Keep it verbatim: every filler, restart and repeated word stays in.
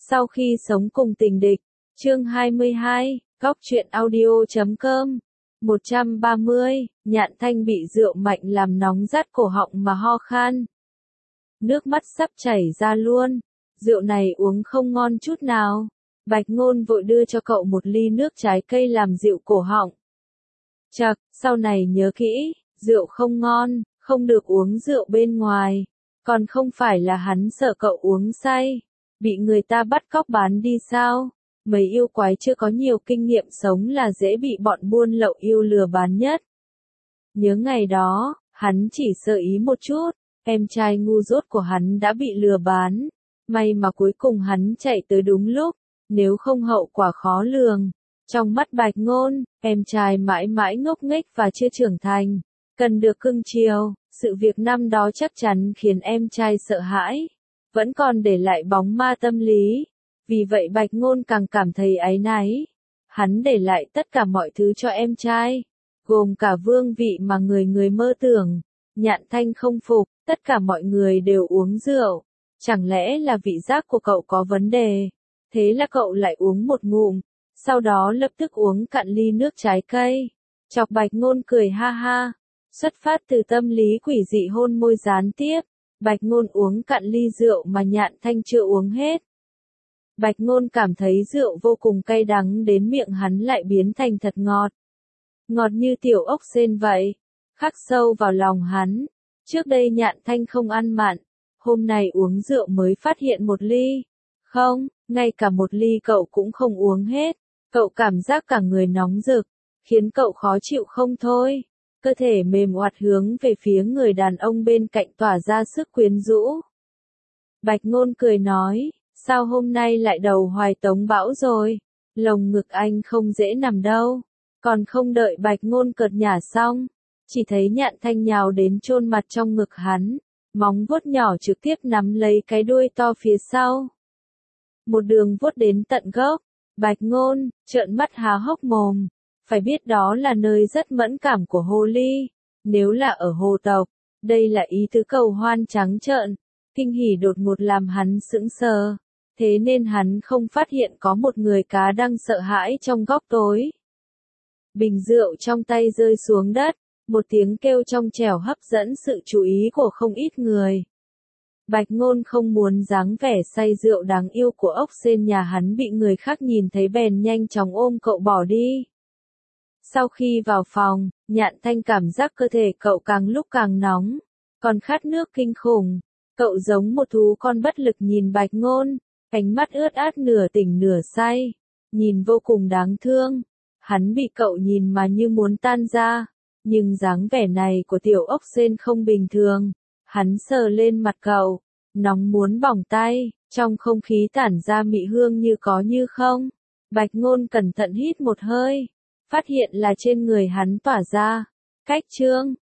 Sau khi sống cùng tình địch, chương hai mươi hai, góc truyện audio chấm com. một trăm ba mươi, Nhạn Thanh bị rượu mạnh làm nóng rát cổ họng mà ho khan. Nước mắt sắp chảy ra luôn, rượu này uống không ngon chút nào. Bạch Ngôn vội đưa cho cậu một ly nước trái cây làm dịu cổ họng. Chậc, sau này nhớ kỹ, rượu không ngon, không được uống rượu bên ngoài. Còn không phải là hắn sợ cậu uống say, bị người ta bắt cóc bán đi sao? Mấy yêu quái chưa có nhiều kinh nghiệm sống là dễ bị bọn buôn lậu yêu lừa bán nhất. Nhớ ngày đó, hắn chỉ sơ ý một chút, em trai ngu dốt của hắn đã bị lừa bán. May mà cuối cùng hắn chạy tới đúng lúc, nếu không hậu quả khó lường. Trong mắt Bạch Ngôn, em trai mãi mãi ngốc nghếch và chưa trưởng thành, cần được cưng chiều. Sự việc năm đó chắc chắn khiến em trai sợ hãi, vẫn còn để lại bóng ma tâm lý. Vì vậy Bạch Ngôn càng cảm thấy áy náy. Hắn để lại tất cả mọi thứ cho em trai, gồm cả vương vị mà người người mơ tưởng. Nhạn Thanh không phục, tất cả mọi người đều uống rượu. Chẳng lẽ là vị giác của cậu có vấn đề? Thế là cậu lại uống một ngụm, sau đó lập tức uống cạn ly nước trái cây. Chọc Bạch Ngôn cười ha ha. Xuất phát từ tâm lý quỷ dị hôn môi gián tiếp, Bạch Ngôn uống cạn ly rượu mà Nhạn Thanh chưa uống hết. Bạch Ngôn cảm thấy rượu vô cùng cay đắng đến miệng hắn lại biến thành thật ngọt. Ngọt như tiểu ốc sên vậy, khắc sâu vào lòng hắn. Trước đây Nhạn Thanh không ăn mặn, hôm nay uống rượu mới phát hiện một ly. Không, ngay cả một ly cậu cũng không uống hết. Cậu cảm giác cả người nóng rực, khiến cậu khó chịu không thôi. Cơ thể mềm oặt hướng về phía người đàn ông bên cạnh tỏa ra sức quyến rũ. Bạch Ngôn cười nói, sao hôm nay lại đầu hoài tống bão rồi, lồng ngực anh không dễ nằm đâu. Còn không đợi Bạch Ngôn cợt nhả xong, chỉ thấy Nhạn Thanh nhào đến chôn mặt trong ngực hắn, móng vuốt nhỏ trực tiếp nắm lấy cái đuôi to phía sau. Một đường vuốt đến tận gốc. Bạch Ngôn trợn mắt há hốc mồm. Phải biết đó là nơi rất mẫn cảm của hồ ly. Nếu là ở hồ tộc, đây là ý tứ cầu hoan trắng trợn. Kinh hỉ đột ngột làm hắn sững sờ. Thế nên hắn không phát hiện có một người cá đang sợ hãi trong góc tối. Bình rượu trong tay rơi xuống đất. Một tiếng kêu trong trẻo hấp dẫn sự chú ý của không ít người. Bạch Ngôn không muốn dáng vẻ say rượu đáng yêu của ốc sên nhà hắn bị người khác nhìn thấy bèn nhanh chóng ôm cậu bỏ đi. Sau khi vào phòng, Nhạn Thanh cảm giác cơ thể cậu càng lúc càng nóng, còn khát nước kinh khủng. Cậu giống một thú con bất lực nhìn Bạch Ngôn, ánh mắt ướt át nửa tỉnh nửa say, nhìn vô cùng đáng thương. Hắn bị cậu nhìn mà như muốn tan ra, nhưng dáng vẻ này của tiểu ốc sên không bình thường. Hắn sờ lên mặt cậu, nóng muốn bỏng tay, trong không khí tản ra mị hương như có như không. Bạch Ngôn cẩn thận hít một hơi, phát hiện là trên người hắn tỏa ra cách chương